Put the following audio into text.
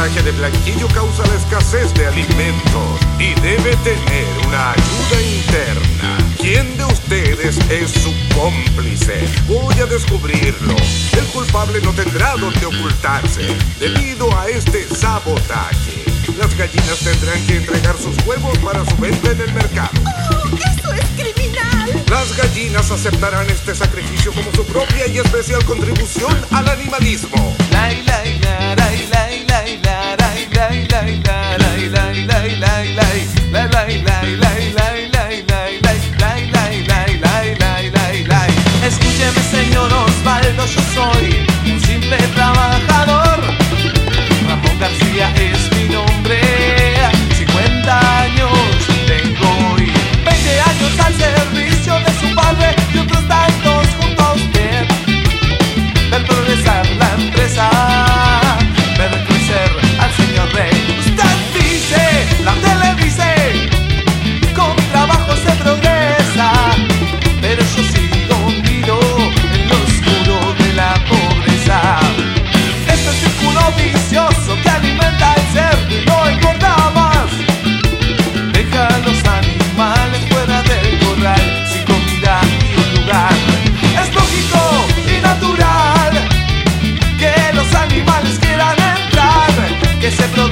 sabotaje de Blanquillo causa la escasez de alimentos y debe tener una ayuda interna. ¿Quién de ustedes es su cómplice? Voy a descubrirlo. El culpable no tendrá donde ocultarse debido a este sabotaje. Las gallinas tendrán que entregar sus huevos para su venta en el mercado. ¡Oh, eso es criminal! Las gallinas aceptarán este sacrificio como su propia y especial contribución al animalismo. Escúcheme, señor Osvaldo, yo soy un simple trabajador. Ramón García es mi nombre. 50 años tengo hoy, 20 años al servicio de su padre y otros tantos junto a usted. Ver progresar la empresa, ver crecer al señor rey. Usted dice, la tele dice, con trabajo se progresa, pero yo sigo hundido en lo oscuro de la pobreza. Este círculo vicioso que alimenta el cerdo y no engorda más, deja a los animales fuera del corral, sin comida y un lugar. Es lógico y natural que los animales quieran entrar, que se